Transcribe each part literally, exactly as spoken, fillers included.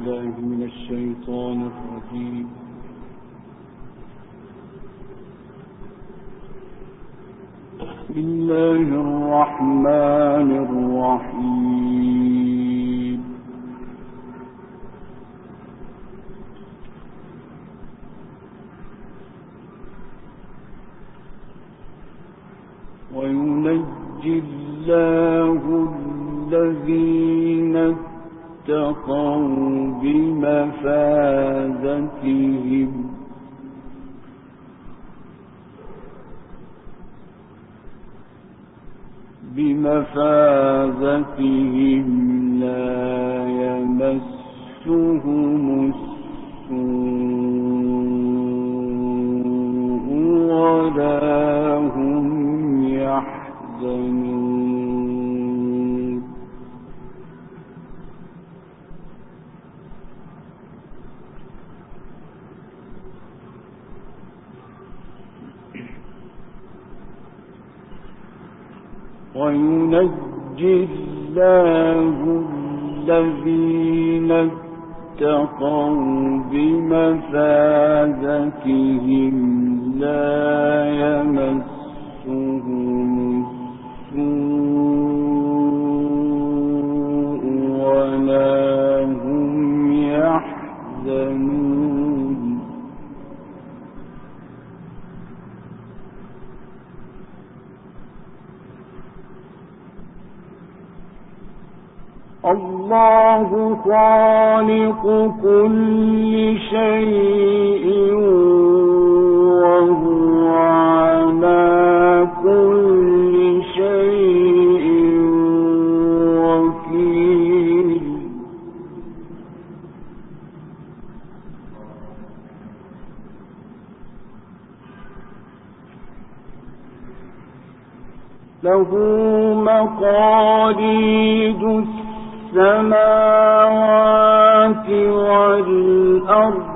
بالله من الشيطان الرجيم. بسم الله الرحمن الرحيم. وينجي الله الذين اتقوا بمفازتهم بمفازتهم لا يمسهم السوء ولا هم يحزنون. وينجي الله الذين اتقوا بمفازتهم لا يمسهم السوء ولا هم يحزنون. الله خالق كل شيء وهو على كل شيء وكيل. له مقاليد السماوات والأرض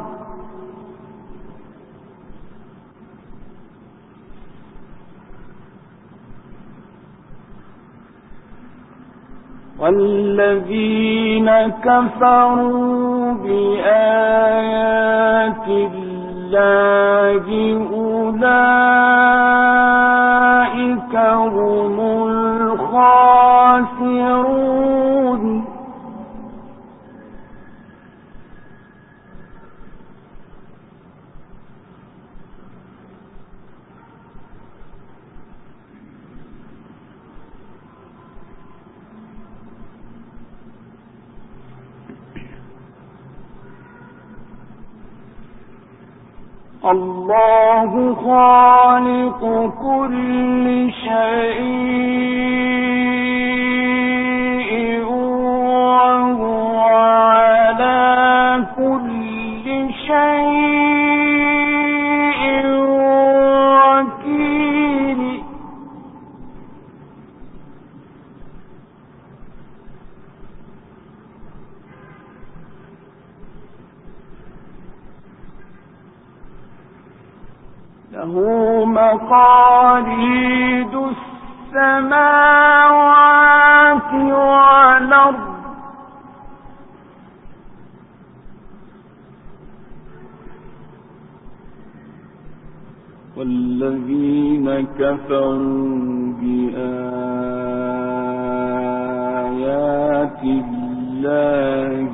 والذين كفروا بآيات الله أولئك هم الخاسرون. الله خالق كل شيء وهو على كل شيء وكيل. له مقاليد السماوات والأرض والذين كفروا بآيات الله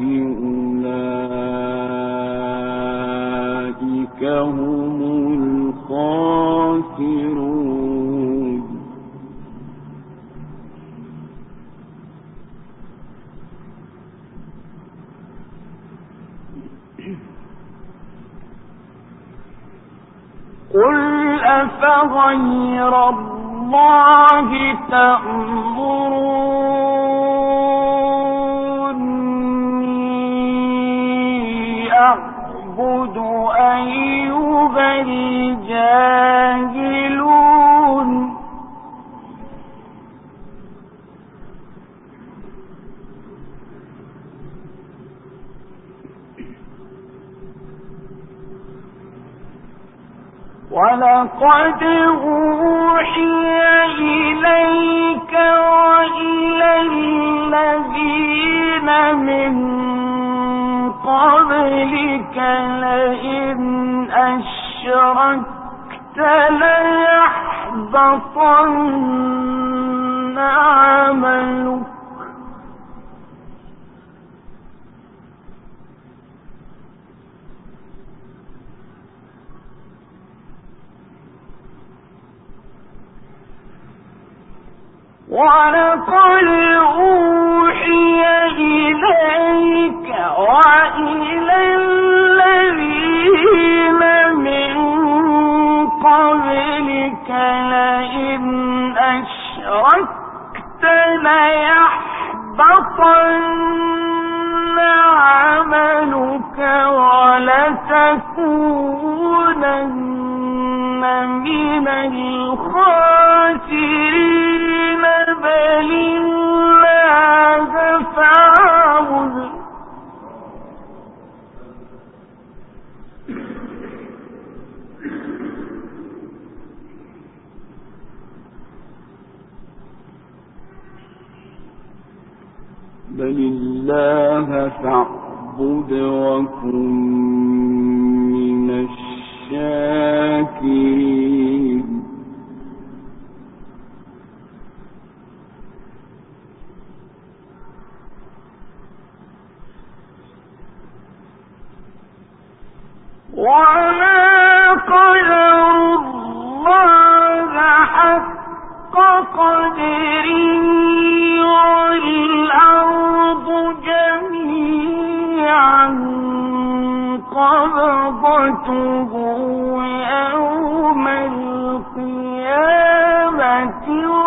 أولئك هم الخاسرون. قل أفغير الله تأمروني أعبد أيها الجاهلون. ولقد أوحي إليك وإلى الذين من قبلك لئن أشركت ليحبطن عملك ولقد أوحي إليك وإلى الذين من قبلك لئن أشركت ليحبطن عملك ولتكونن من الخاسرين بل الله فاعبد بل الله فاعبد وكن من الشاكرين وما قدر الله حق قدره والأرض جميعا قبضته يوم القيامة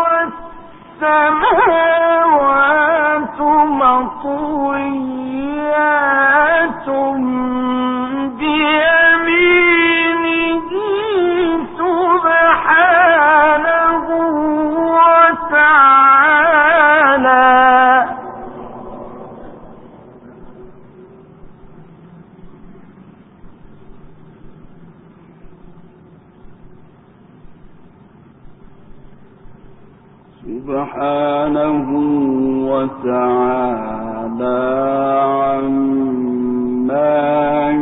والسماوات مطويات بيمينه سبحانه وتعالى سبحانه وتعالى عما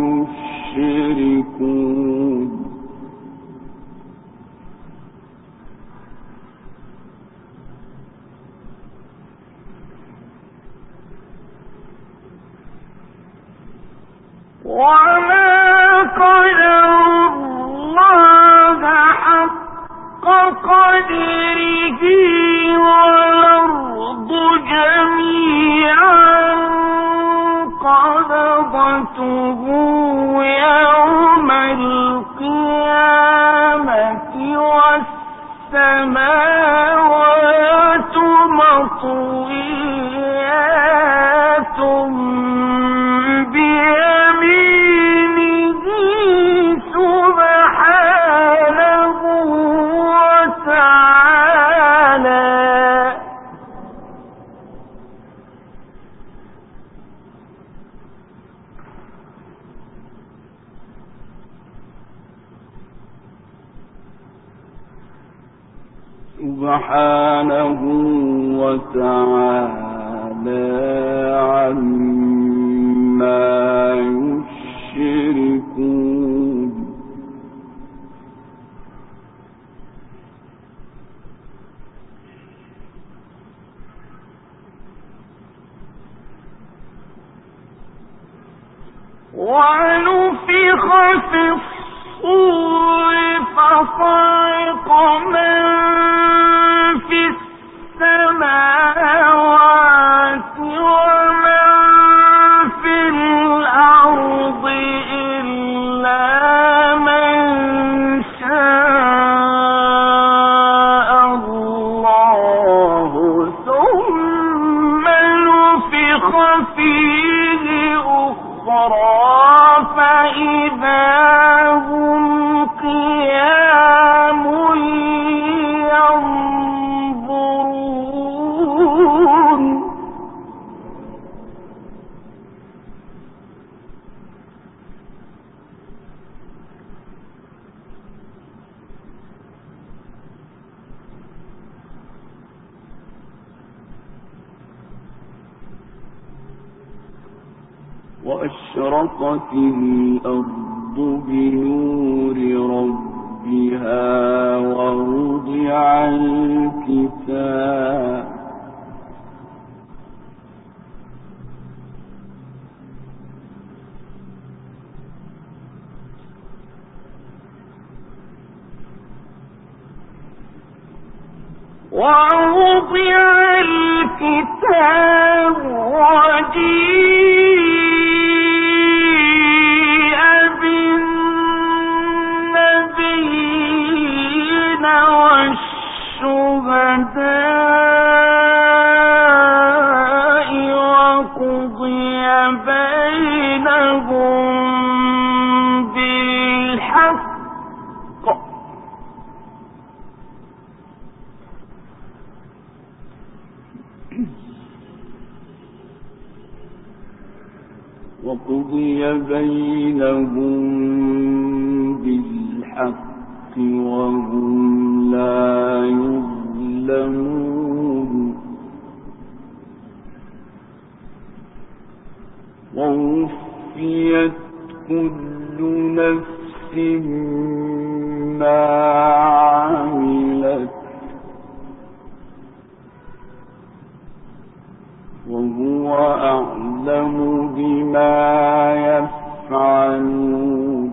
يشركون وما قدر الله حق قدره والأرض جميعا قبضته يوم القيامة والسماوات مطويات بيمينه سبحانه وتعالى سبحانه وتعالى عما يشركون ونفخ في الصور فصعق من في السماوات ومن في الأرض إلا من شاء الله ثم نفخ فيه أخرى فإذا هم قيام ينظرون وأشرقت الأرض بنور ربها ووضع الكتاب ووضع الكتاب وجيء بالنبيين والشهداء وقضي بينهم بالحق وقضي بينهم بالحق وهم لا يظلمون ووفيت كل نفس ما عملت وهو أعلم بما يفعلون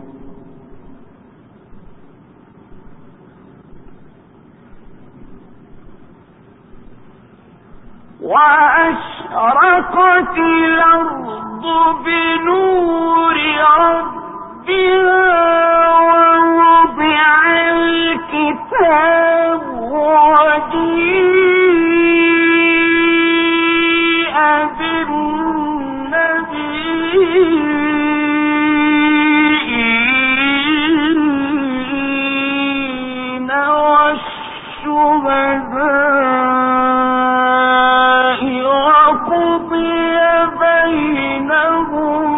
وأشرقت الأرض بنور ربها ووضع الكتاب وجيء بالنبيين والشهداء وقضي بينهم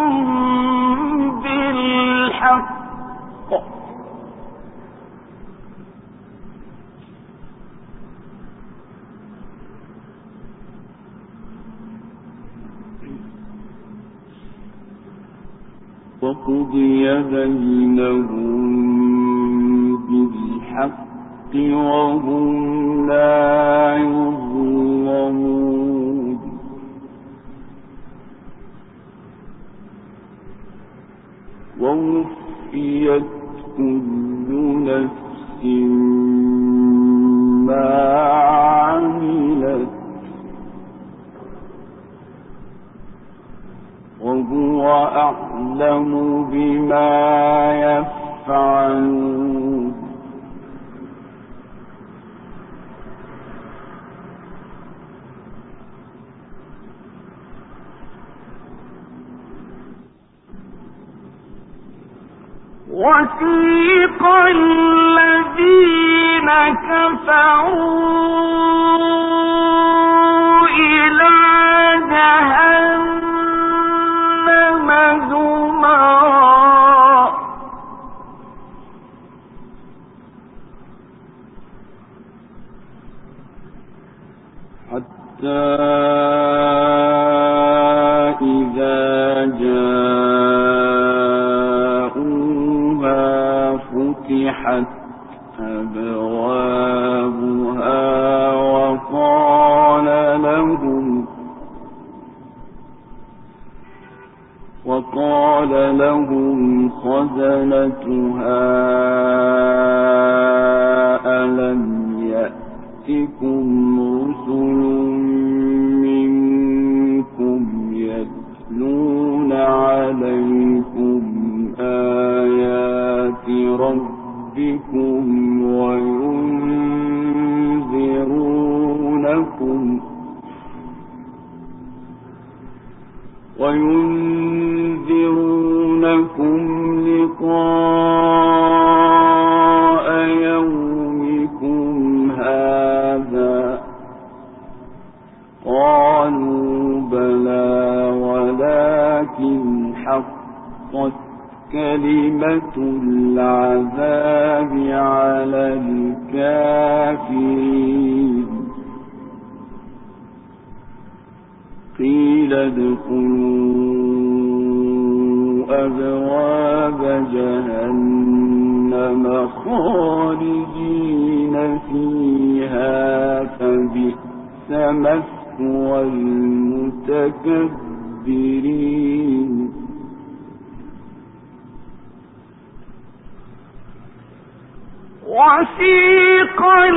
بالحق وقضي بينهم بالحق وهم لا يظلمون ووفيت كل نفس ما عملت وهو أعلم بما يفعلون وسيق الذين كفروا إلى جهنم زمرا حتى إذا جاءوها فتحت أبوابها وقال لهم وقال لهم خزنتها ألم يأتكم رسل منكم يتلون عليكم آيات ربكم وينذرونكم وينذرونكم لقاء يومكم هذا قالوا بلى ولكن حقت كلمة العذاب على الكافرين قيل ادخلوا أبواب جهنم خالدين فيها فبئس مثوى المتكبرين وسيق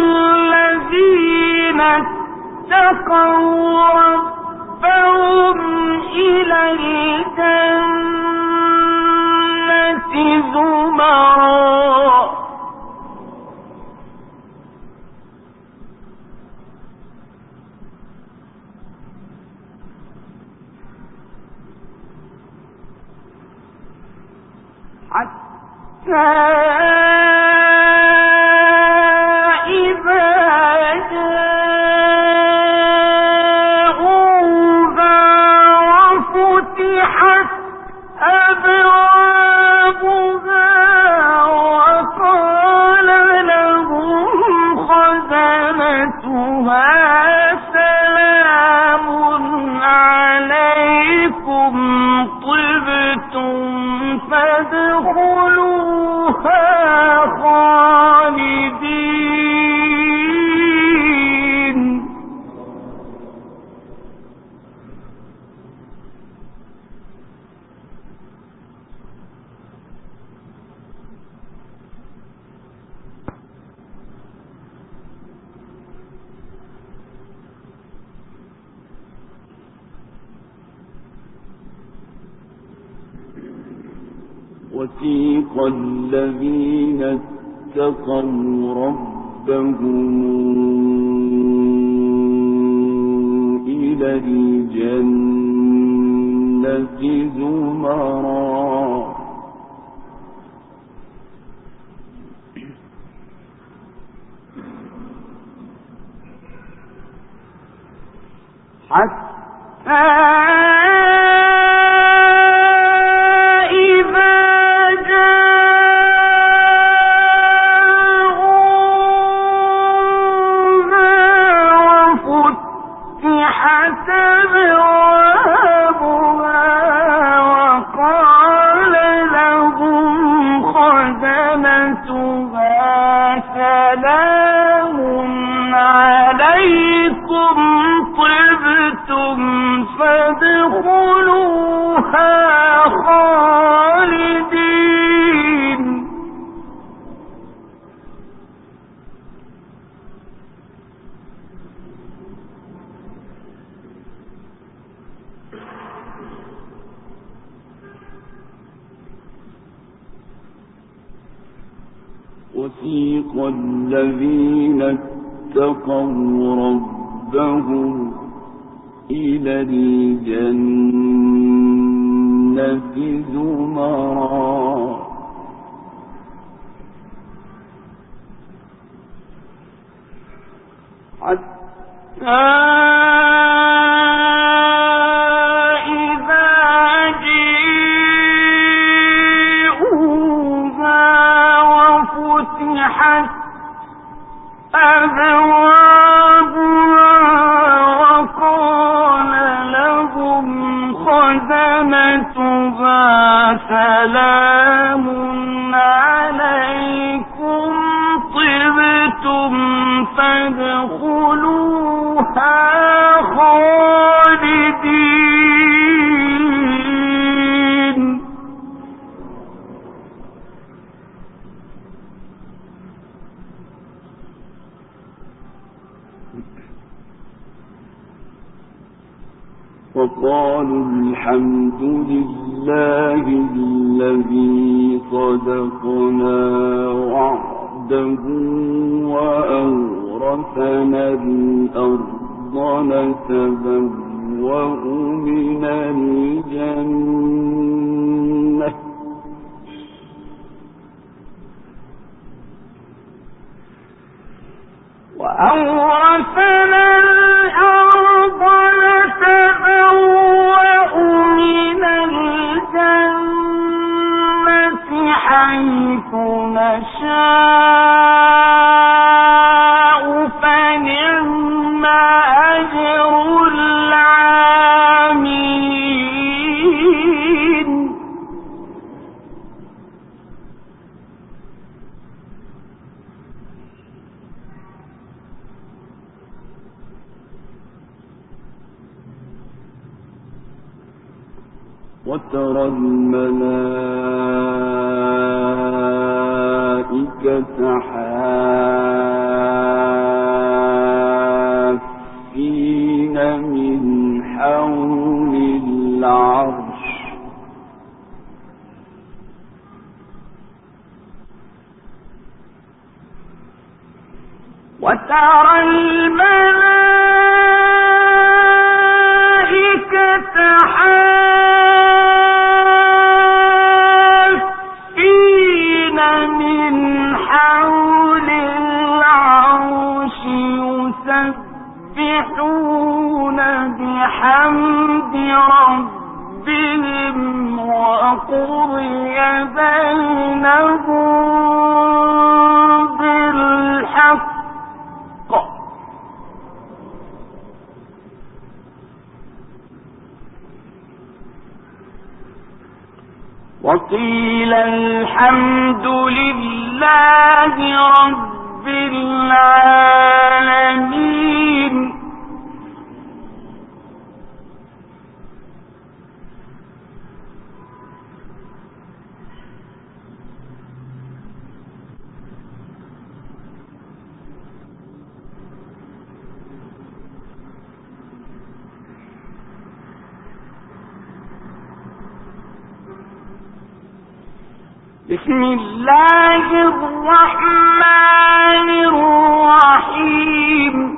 الذين اتقوا ربهم إلى الجنة زمرا حتى وسيق الذين اتقوا ربهم إلى الجنة زمرا حتى وسيق الذين اتقوا ربهم إلى الجنة زمرا حتى سلام عليكم طبتم فادخلوها خالدين وقالوا الحمد لله الذي صدقنا وعده وأورثنا الأرض نتبوأ من الجنة وأورثنا الأرض نتبوأ من الجنة حيث نشاء فنعم أجر العاملين وترى الملائكة حافين من حول العرش وترى الملائكة حافين من حول العرش يسبحون بحمد ربهم وقضي بينهم بالحق وقيل الحمد لله رب العالمين. بسم الله الرحمن الرحيم.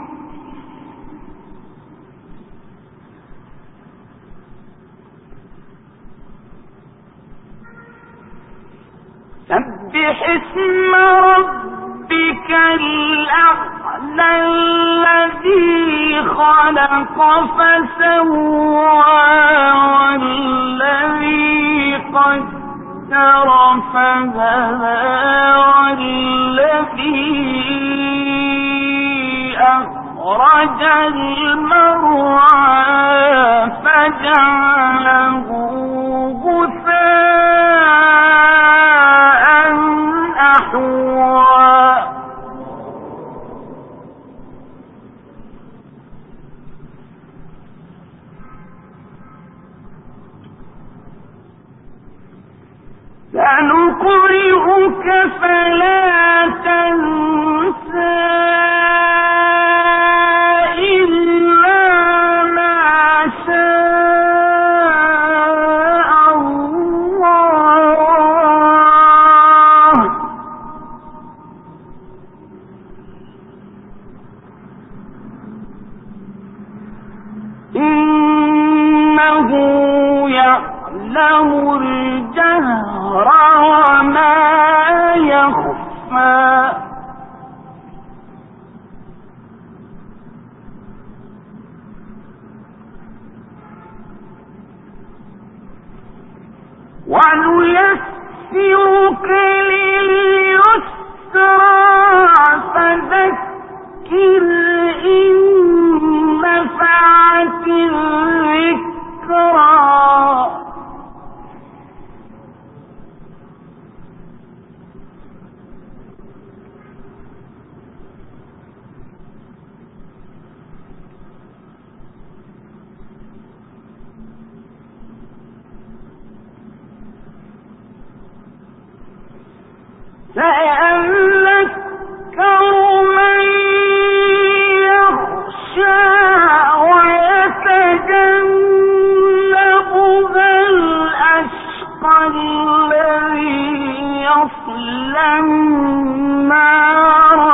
سبح اسم ربك الأعلى الذي خلق فسوى والذي قدر فهدى والذي أخرج المرعى فجعله غثاء أحوى. سنقرئك فلا تنسى إلا ما شاء الله إنه يعلم الجهر وما يخفى. ونيسرك لليسرى فذكر إن نفعت الذكرى. سيذكر من يخشى ويتجنبها الأشقى الذي يصلى النار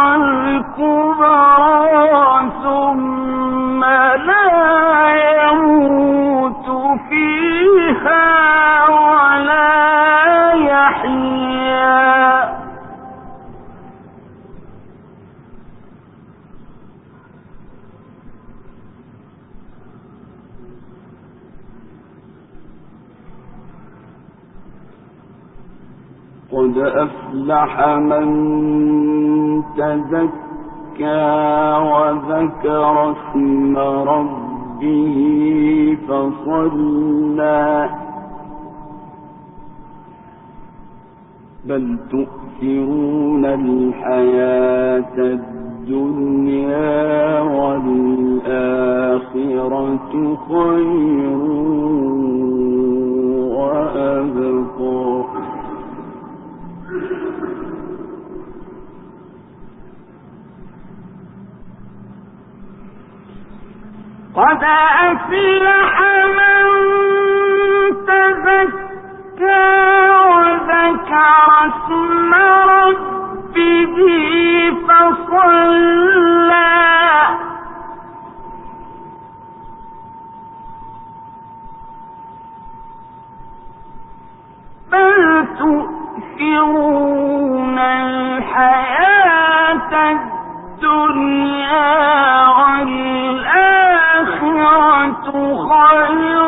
الكبرى ثم لا يموت فيها ولا يحيا. قد أفلح من تزكى وذكر اسم ربه فصلى بل تؤثرون الحياة الدنيا والآخرة خير وأبقى قد أفلح من تزكى وذكر اسم ربه فصلى بل تؤثرون الحياة الدنيا والآخرة خير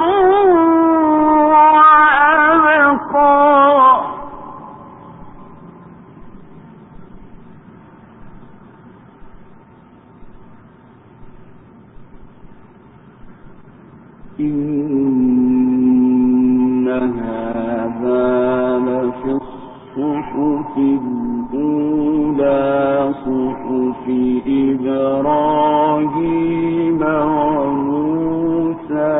وأبقى إن هذا لفي الصحف الأولى صحف إبراهيم وموسى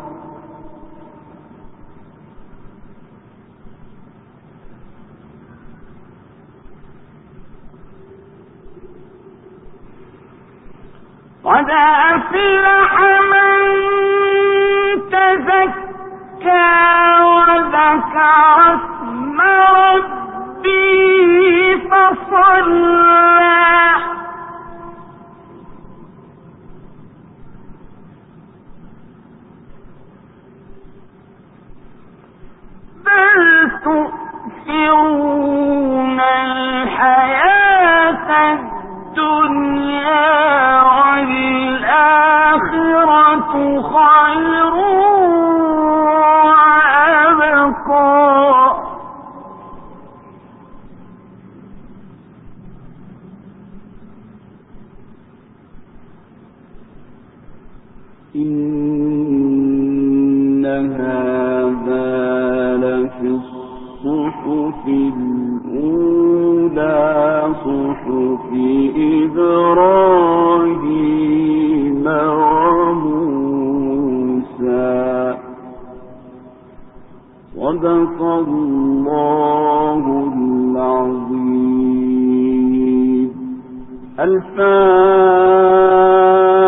قد أفلح من تزكى وذكر اسم ربه فصلى بل تؤثرون الحياة الدنيا والآخرة خير وأبقى إن هذا لفي الصحف الأولى صحف إبراهيم وموسى صدق الله العظيم. الفاتحة.